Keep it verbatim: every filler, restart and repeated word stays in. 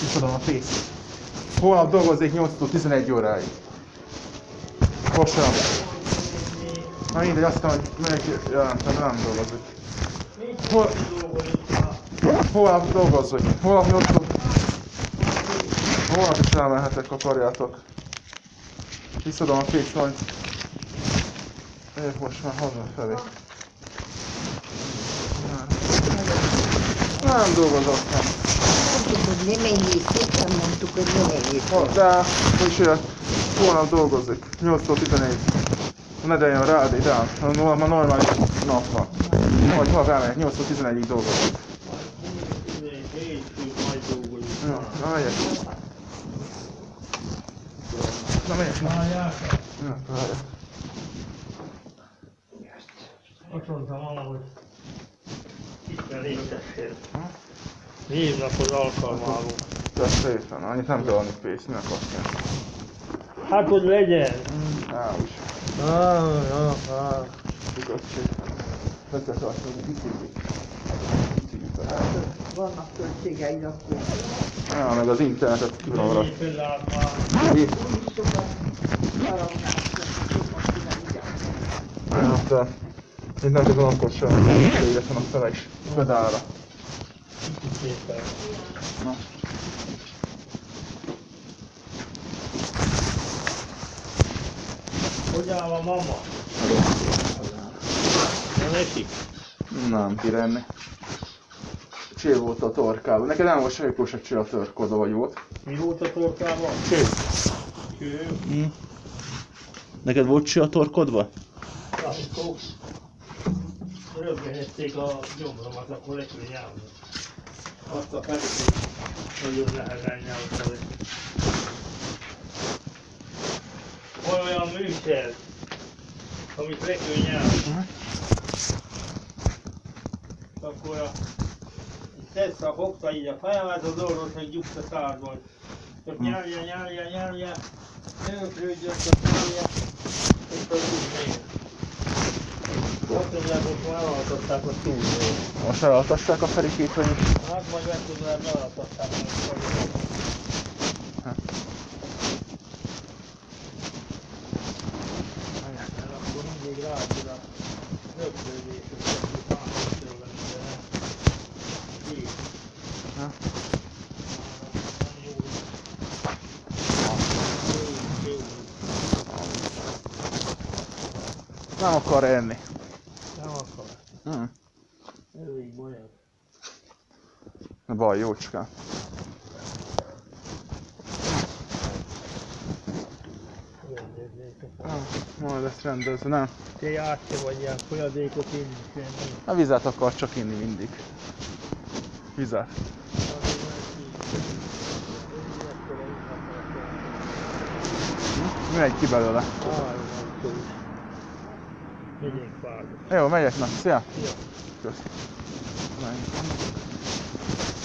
Visszadom a pénzt. Holnap dolgozik nyolctól tizenegy óráig. Kosam. Na mindegy, azt mondom, hogy melyik jelentem, nem dolgozik. Hol... Holnap dolgozik. Holnap nyolctól... Holnap is elmenhetek, akarjátok. Visszadom a pénzt majd. Én most már hazafelé. Nem dolgozott, nem. Mondtuk, hogy nem ennyit, nem mondtuk, hogy nem ennyit. De, és ilyen, holnap dolgozik, nyolctól tizenegy. Ne deljen rád, ide, ma normális nap van. Majd ha rámegyek, nyolctól tizenegyig dolgozik. Ja, na megyek. Na megyek, na. Ja, várjak. Azt mondtam volna, hogy itt elégtessél. Hívnak az alkalmából. De szépen, annyit nem kell adni pénzt, minek azt kell. Hát, hogy legyen. Á, úgy. Ah, ah, ah. Nyugodtség. Vezet azt, hogy biciklik. Biciklik a hát. Vannak költségeid akkor. Ja, meg az internetet kívülre. Éppen látva. Itt. Úgyis sokat haragnak, sokat csinálják. Ja, de mindenki van akkor sem, végesen a fele is pedálra. Szépen. Na. Hogy áll a mama? Nem esik? Nem bír enni. Csél volt a torkában. Neked nem volt semmi se csél a törkodva, vagy volt? Mi volt a torkában? Csél. Kő. Mm. Neked volt csél a torkodva? Amikor röggenették a gyomromat, akkor le kell nyelni. Azt a felét nagyon nehezen nyelvtad. Van olyan műszer, amit le kell nyelni. Akkor a tesz a fogta így a fejemhez, az orvos meg gyugszt a szárban. Csak nyelje, nyelje, nyelje, nőkrődjön, csak nyelje, és az úgy még. Azt mondják, hogy már elaltatták a túlról. Most elaltassák a feriképet is. Hát majd legközelebb elaltatták a túlról. Mert akkor mindig látod a röpködéseket, hogy párhatról lenni, de így. Ha? Nem jó. Jó, jó. Nem akar enni. Nem akar. Hm. Elég bajod. Baj, jócskán. Rendezzétek. Ah, majd lesz rendezve, nem? Te átse vagy ilyen folyadékot én is enni. A vizet akar csak inni mindig. Vizet. Mi megy ki belőle? Megyünk párba. Jó, megyek, na, szia! Szia! Kösz. Menjünk.